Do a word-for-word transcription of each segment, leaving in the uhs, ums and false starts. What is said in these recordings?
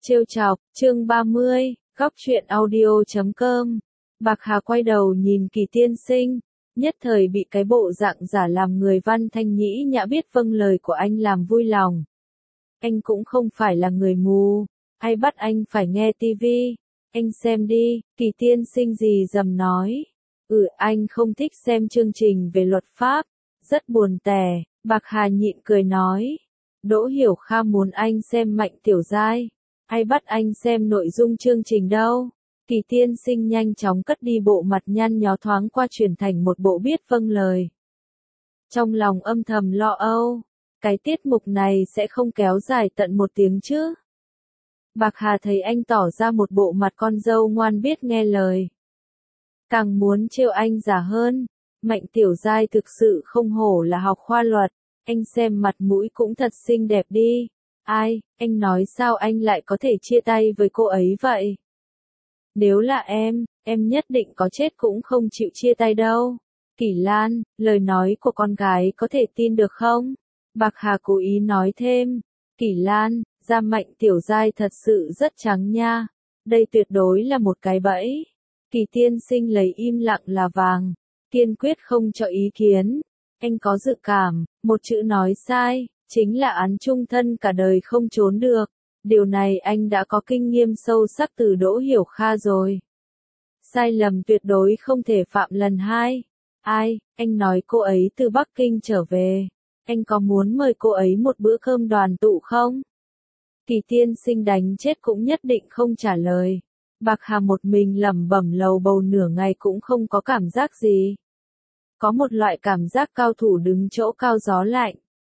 Trêu chọc, chương ba mươi, góc truyện audio chấm com. Bạc Hà quay đầu nhìn Kỳ tiên sinh, nhất thời bị cái bộ dạng giả làm người văn thanh nhĩ nhã biết vâng lời của anh làm vui lòng. Anh cũng không phải là người mù, ai bắt anh phải nghe tivi, anh xem đi, Kỳ tiên sinh gì dầm nói. Ừ, anh không thích xem chương trình về luật pháp, rất buồn tẻ. Bạc Hà nhịn cười nói. Đỗ Hiểu Kha muốn anh xem Mạnh Tiểu Giai. Ai bắt anh xem nội dung chương trình đâu? Kỳ tiên sinh nhanh chóng cất đi bộ mặt nhăn nhó thoáng qua chuyển thành một bộ biết vâng lời. Trong lòng âm thầm lo âu, cái tiết mục này sẽ không kéo dài tận một tiếng chứ. Bạc Hà thấy anh tỏ ra một bộ mặt con dâu ngoan biết nghe lời. Càng muốn trêu anh giả hơn, Mạnh Tiểu Giai thực sự không hổ là học khoa luật, anh xem mặt mũi cũng thật xinh đẹp đi. Ai, anh nói sao anh lại có thể chia tay với cô ấy vậy? Nếu là em, em nhất định có chết cũng không chịu chia tay đâu. Kỷ Lan, lời nói của con gái có thể tin được không? Bạc Hà cố ý nói thêm. Kỷ Lan, da Mạnh Tiểu Giai thật sự rất trắng nha. Đây tuyệt đối là một cái bẫy. Kỳ tiên sinh lấy im lặng là vàng, kiên quyết không cho ý kiến. Anh có dự cảm, một chữ nói sai, chính là án chung thân cả đời không trốn được. Điều này anh đã có kinh nghiệm sâu sắc từ Đỗ Hiểu Kha rồi. Sai lầm tuyệt đối không thể phạm lần hai. Ai, anh nói cô ấy từ Bắc Kinh trở về. Anh có muốn mời cô ấy một bữa cơm đoàn tụ không? Kỳ tiên sinh đánh chết cũng nhất định không trả lời. Bạc Hà một mình lẩm bẩm lầu bầu nửa ngày cũng không có cảm giác gì. Có một loại cảm giác cao thủ đứng chỗ cao gió lạnh.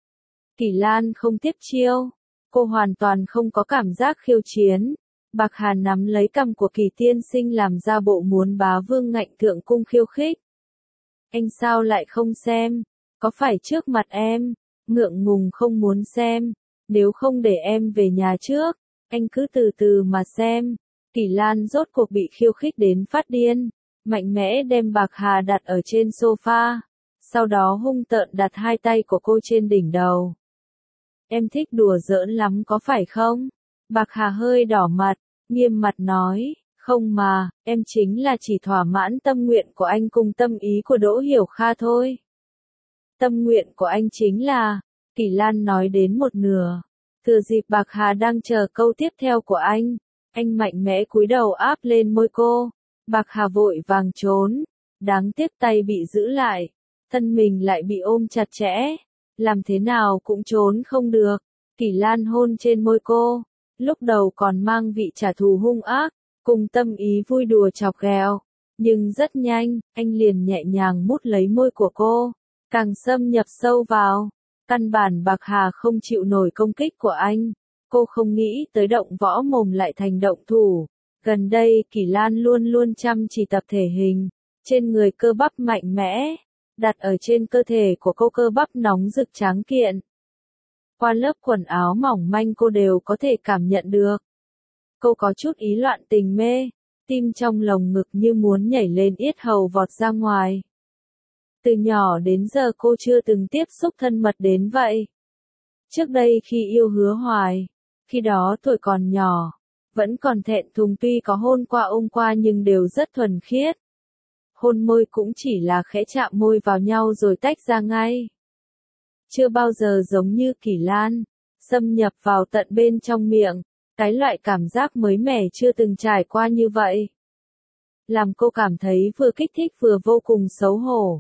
Kỳ Lan không tiếp chiêu. Cô hoàn toàn không có cảm giác khiêu chiến. Bạc Hà nắm lấy cằm của Kỳ tiên sinh làm ra bộ muốn bá vương ngạnh thượng cung khiêu khích. Anh sao lại không xem? Có phải trước mặt em? Ngượng ngùng không muốn xem. Nếu không để em về nhà trước, anh cứ từ từ mà xem. Kỳ Lan rốt cuộc bị khiêu khích đến phát điên. Mạnh mẽ đem Bạc Hà đặt ở trên sofa. Sau đó hung tợn đặt hai tay của cô trên đỉnh đầu. Em thích đùa giỡn lắm có phải không? Bạc Hà hơi đỏ mặt, nghiêm mặt nói, không mà, em chính là chỉ thỏa mãn tâm nguyện của anh cùng tâm ý của Đỗ Hiểu Kha thôi. Tâm nguyện của anh chính là, Kỳ Lan nói đến một nửa. Thừa dịp Bạc Hà đang chờ câu tiếp theo của anh, anh mạnh mẽ cúi đầu áp lên môi cô. Bạc Hà vội vàng trốn, đáng tiếc tay bị giữ lại, thân mình lại bị ôm chặt chẽ. Làm thế nào cũng trốn không được. Kỳ Lan hôn trên môi cô, lúc đầu còn mang vị trả thù hung ác, cùng tâm ý vui đùa chọc ghẹo, nhưng rất nhanh, anh liền nhẹ nhàng mút lấy môi của cô, càng xâm nhập sâu vào. Căn bản Bạc Hà không chịu nổi công kích của anh, cô không nghĩ tới động võ mồm lại thành động thủ. Gần đây Kỳ Lan luôn luôn chăm chỉ tập thể hình, trên người cơ bắp mạnh mẽ. Đặt ở trên cơ thể của cô cơ bắp nóng rực tráng kiện. Qua lớp quần áo mỏng manh cô đều có thể cảm nhận được. Cô có chút ý loạn tình mê, tim trong lồng ngực như muốn nhảy lên yết hầu vọt ra ngoài. Từ nhỏ đến giờ cô chưa từng tiếp xúc thân mật đến vậy. Trước đây khi yêu Hứa Hoài, khi đó tuổi còn nhỏ, vẫn còn thẹn thùng tuy có hôn qua ôm qua nhưng đều rất thuần khiết. Hôn môi cũng chỉ là khẽ chạm môi vào nhau rồi tách ra ngay. Chưa bao giờ giống như Kỳ Lan, xâm nhập vào tận bên trong miệng, cái loại cảm giác mới mẻ chưa từng trải qua như vậy. Làm cô cảm thấy vừa kích thích vừa vô cùng xấu hổ.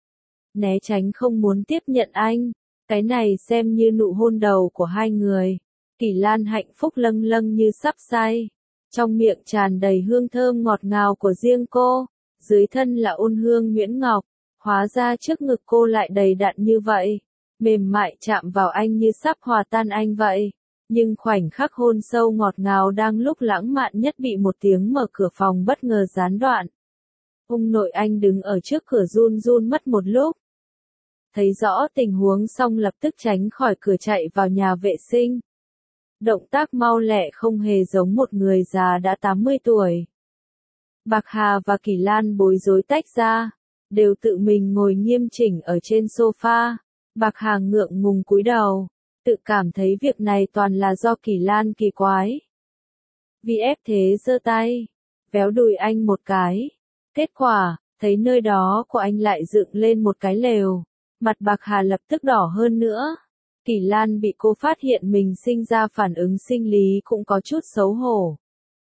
Né tránh không muốn tiếp nhận anh, cái này xem như nụ hôn đầu của hai người. Kỳ Lan hạnh phúc lâng lâng như sắp say, trong miệng tràn đầy hương thơm ngọt ngào của riêng cô. Dưới thân là ôn hương nhuyễn ngọc, hóa ra trước ngực cô lại đầy đặn như vậy, mềm mại chạm vào anh như sắp hòa tan anh vậy. Nhưng khoảnh khắc hôn sâu ngọt ngào đang lúc lãng mạn nhất bị một tiếng mở cửa phòng bất ngờ gián đoạn. Ông nội anh đứng ở trước cửa run run mất một lúc. Thấy rõ tình huống xong lập tức tránh khỏi cửa chạy vào nhà vệ sinh. Động tác mau lẹ không hề giống một người già đã tám mươi tuổi. Bạc Hà và Kỳ Lan bối rối tách ra, đều tự mình ngồi nghiêm chỉnh ở trên sofa. Bạc Hà ngượng ngùng cúi đầu, tự cảm thấy việc này toàn là do Kỳ Lan kỳ quái. Vi ép thế giơ tay, véo đùi anh một cái. Kết quả, thấy nơi đó của anh lại dựng lên một cái lều. Mặt Bạc Hà lập tức đỏ hơn nữa. Kỳ Lan bị cô phát hiện mình sinh ra phản ứng sinh lý cũng có chút xấu hổ.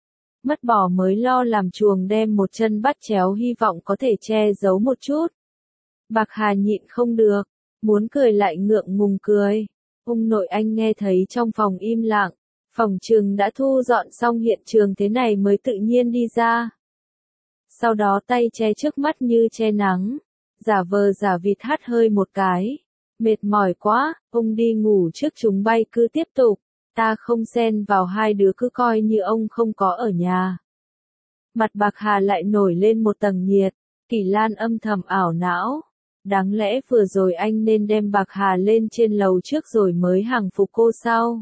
Mất bò mới lo làm chuồng đem một chân bắt chéo hy vọng có thể che giấu một chút. Bạc Hà nhịn không được, muốn cười lại ngượng ngùng cười. Ông nội anh nghe thấy trong phòng im lặng, phòng trường đã thu dọn xong hiện trường thế này mới tự nhiên đi ra. Sau đó tay che trước mắt như che nắng, giả vờ giả vịt hắt hơi một cái. Mệt mỏi quá, ông đi ngủ trước chúng bay cứ tiếp tục, ta không xen vào hai đứa cứ coi như ông không có ở nhà. Mặt Bạc Hà lại nổi lên một tầng nhiệt, Kỳ Lan âm thầm ảo não. Đáng lẽ vừa rồi anh nên đem Bạc Hà lên trên lầu trước rồi mới hàng phục cô sau.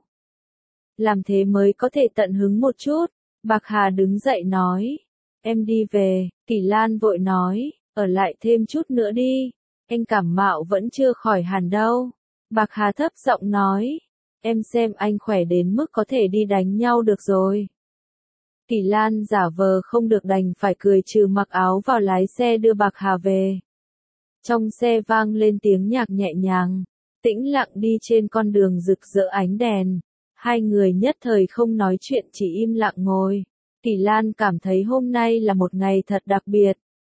Làm thế mới có thể tận hứng một chút. Bạc Hà đứng dậy nói. Em đi về, Kỳ Lan vội nói, ở lại thêm chút nữa đi. Anh cảm mạo vẫn chưa khỏi hẳn đâu. Bạc Hà thấp giọng nói. Em xem anh khỏe đến mức có thể đi đánh nhau được rồi. Kỳ Lan giả vờ không được đành phải cười trừ mặc áo vào lái xe đưa Bạc Hà về. Trong xe vang lên tiếng nhạc nhẹ nhàng, tĩnh lặng đi trên con đường rực rỡ ánh đèn. Hai người nhất thời không nói chuyện chỉ im lặng ngồi. Kỳ Lan cảm thấy hôm nay là một ngày thật đặc biệt.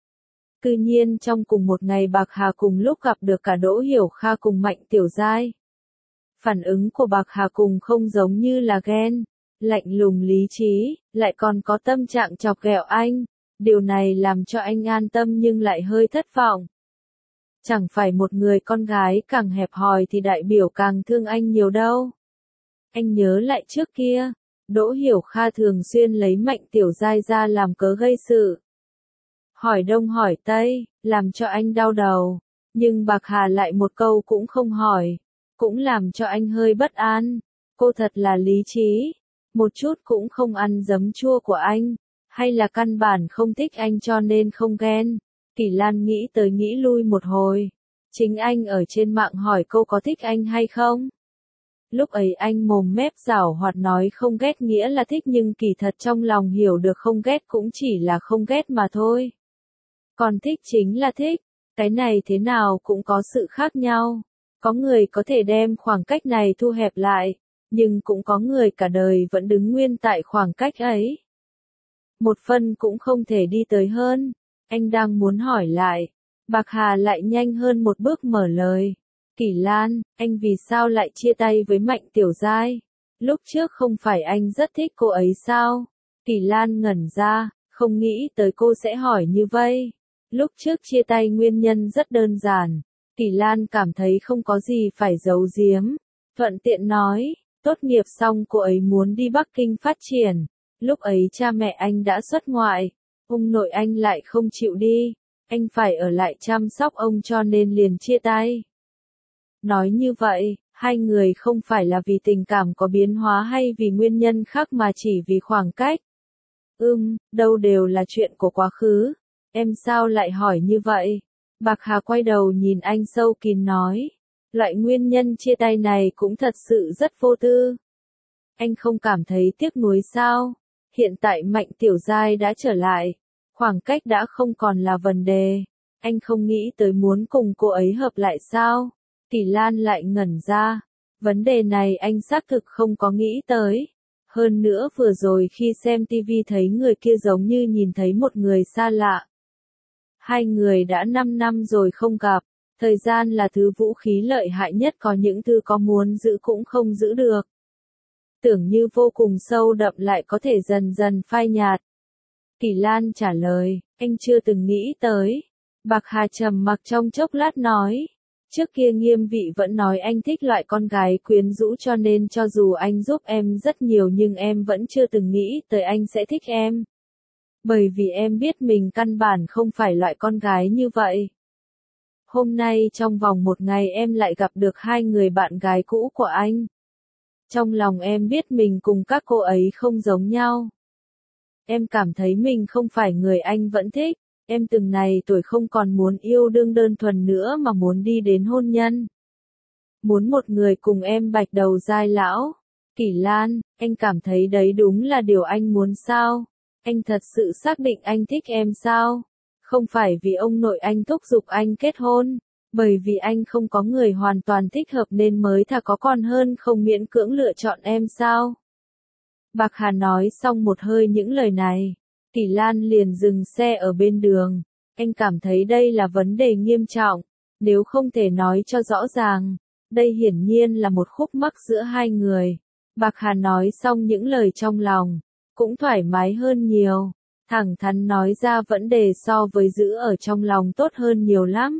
Cứ nhiên trong cùng một ngày Bạc Hà cùng lúc gặp được cả Đỗ Hiểu Kha cùng Mạnh Tiểu Giai. Phản ứng của Bạc Hà cùng không giống như là ghen, lạnh lùng lý trí, lại còn có tâm trạng chọc ghẹo anh. Điều này làm cho anh an tâm nhưng lại hơi thất vọng. Chẳng phải một người con gái càng hẹp hòi thì đại biểu càng thương anh nhiều đâu. Anh nhớ lại trước kia, Đỗ Hiểu Kha thường xuyên lấy Mạnh Tiểu Giai ra làm cớ gây sự. Hỏi đông hỏi tây, làm cho anh đau đầu. Nhưng Bạc Hà lại một câu cũng không hỏi, cũng làm cho anh hơi bất an. Cô thật là lý trí, một chút cũng không ăn giấm chua của anh, hay là căn bản không thích anh cho nên không ghen. Kỳ Lan nghĩ tới nghĩ lui một hồi. Chính anh ở trên mạng hỏi cô có thích anh hay không. Lúc ấy anh mồm mép giảo hoạt nói không ghét nghĩa là thích nhưng kỳ thật trong lòng hiểu được không ghét cũng chỉ là không ghét mà thôi. Còn thích chính là thích, cái này thế nào cũng có sự khác nhau. Có người có thể đem khoảng cách này thu hẹp lại, nhưng cũng có người cả đời vẫn đứng nguyên tại khoảng cách ấy. Một phân cũng không thể đi tới hơn. Anh đang muốn hỏi lại, Bạc Hà lại nhanh hơn một bước mở lời. Kỳ Lan, anh vì sao lại chia tay với Mạnh Tiểu Giai? Lúc trước không phải anh rất thích cô ấy sao? Kỳ Lan ngẩn ra, không nghĩ tới cô sẽ hỏi như vậy. Lúc trước chia tay nguyên nhân rất đơn giản. Kỳ Lan cảm thấy không có gì phải giấu giếm. Thuận tiện nói, tốt nghiệp xong cô ấy muốn đi Bắc Kinh phát triển. Lúc ấy cha mẹ anh đã xuất ngoại. Ông nội anh lại không chịu đi. Anh phải ở lại chăm sóc ông cho nên liền chia tay. Nói như vậy, hai người không phải là vì tình cảm có biến hóa hay vì nguyên nhân khác mà chỉ vì khoảng cách. Ừm, đâu đều là chuyện của quá khứ. Em sao lại hỏi như vậy? Bạc Hà quay đầu nhìn anh sâu kín nói. Loại nguyên nhân chia tay này cũng thật sự rất vô tư. Anh không cảm thấy tiếc nuối sao? Hiện tại Mạnh Tiểu Giai đã trở lại. Khoảng cách đã không còn là vấn đề. Anh không nghĩ tới muốn cùng cô ấy hợp lại sao? Kỳ Lan lại ngẩn ra. Vấn đề này anh xác thực không có nghĩ tới. Hơn nữa vừa rồi khi xem tivi thấy người kia giống như nhìn thấy một người xa lạ. Hai người đã năm năm rồi không gặp. Thời gian là thứ vũ khí lợi hại nhất, có những thứ có muốn giữ cũng không giữ được. Tưởng như vô cùng sâu đậm lại có thể dần dần phai nhạt. Kỳ Lan trả lời, anh chưa từng nghĩ tới. Bạc Hà trầm mặc trong chốc lát nói. Trước kia Nghiêm Vị vẫn nói anh thích loại con gái quyến rũ cho nên cho dù anh giúp em rất nhiều nhưng em vẫn chưa từng nghĩ tới anh sẽ thích em. Bởi vì em biết mình căn bản không phải loại con gái như vậy. Hôm nay trong vòng một ngày em lại gặp được hai người bạn gái cũ của anh. Trong lòng em biết mình cùng các cô ấy không giống nhau. Em cảm thấy mình không phải người anh vẫn thích. Em từng này tuổi không còn muốn yêu đương đơn thuần nữa mà muốn đi đến hôn nhân. Muốn một người cùng em bạch đầu dai lão. Kỷ Lan, anh cảm thấy đấy đúng là điều anh muốn sao? Anh thật sự xác định anh thích em sao? Không phải vì ông nội anh thúc giục anh kết hôn, bởi vì anh không có người hoàn toàn thích hợp nên mới thà có con hơn không miễn cưỡng lựa chọn em sao? Bạc Hà nói xong một hơi những lời này, Kỷ Lan liền dừng xe ở bên đường. Anh cảm thấy đây là vấn đề nghiêm trọng, nếu không thể nói cho rõ ràng, đây hiển nhiên là một khúc mắc giữa hai người. Bạc Hà nói xong những lời trong lòng, cũng thoải mái hơn nhiều, thẳng thắn nói ra vấn đề so với giữ ở trong lòng tốt hơn nhiều lắm.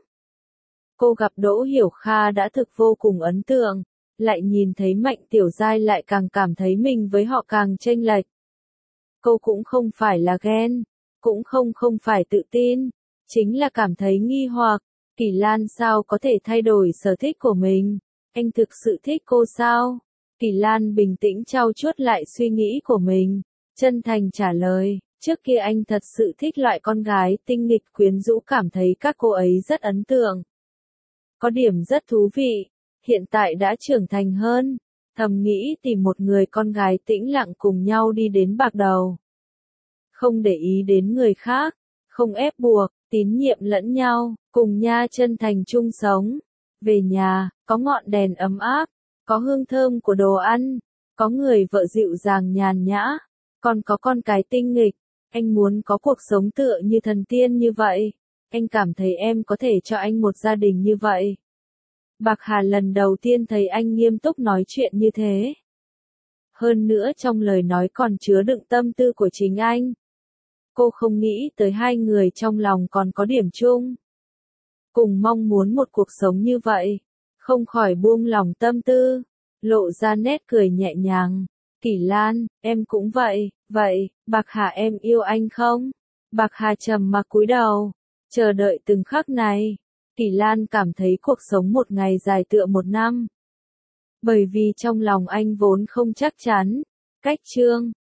Cô gặp Đỗ Hiểu Kha đã thực vô cùng ấn tượng, lại nhìn thấy Mạnh Tiểu Giai lại càng cảm thấy mình với họ càng chênh lệch. Cô cũng không phải là ghen, cũng không không phải tự tin, chính là cảm thấy nghi hoặc, Kỷ Lan sao có thể thay đổi sở thích của mình, anh thực sự thích cô sao? Kỷ Lan bình tĩnh trau chuốt lại suy nghĩ của mình, chân thành trả lời, trước kia anh thật sự thích loại con gái tinh nghịch quyến rũ, cảm thấy các cô ấy rất ấn tượng. Có điểm rất thú vị, hiện tại đã trưởng thành hơn, thầm nghĩ tìm một người con gái tĩnh lặng cùng nhau đi đến bạc đầu. Không để ý đến người khác, không ép buộc, tín nhiệm lẫn nhau, cùng nha chân thành chung sống. Về nhà, có ngọn đèn ấm áp, có hương thơm của đồ ăn, có người vợ dịu dàng nhàn nhã, còn có con cái tinh nghịch. Anh muốn có cuộc sống tựa như thần tiên như vậy. Anh cảm thấy em có thể cho anh một gia đình như vậy. Bạc Hà lần đầu tiên thấy anh nghiêm túc nói chuyện như thế. Hơn nữa trong lời nói còn chứa đựng tâm tư của chính anh. Cô không nghĩ tới hai người trong lòng còn có điểm chung. Cùng mong muốn một cuộc sống như vậy, không khỏi buông lòng tâm tư, lộ ra nét cười nhẹ nhàng. Kỷ Lan, em cũng vậy, vậy, Bạc Hà em yêu anh không? Bạc Hà trầm mặc cúi đầu, chờ đợi từng khắc này. Kỷ Lan cảm thấy cuộc sống một ngày dài tựa một năm. Bởi vì trong lòng anh vốn không chắc chắn. Cách chương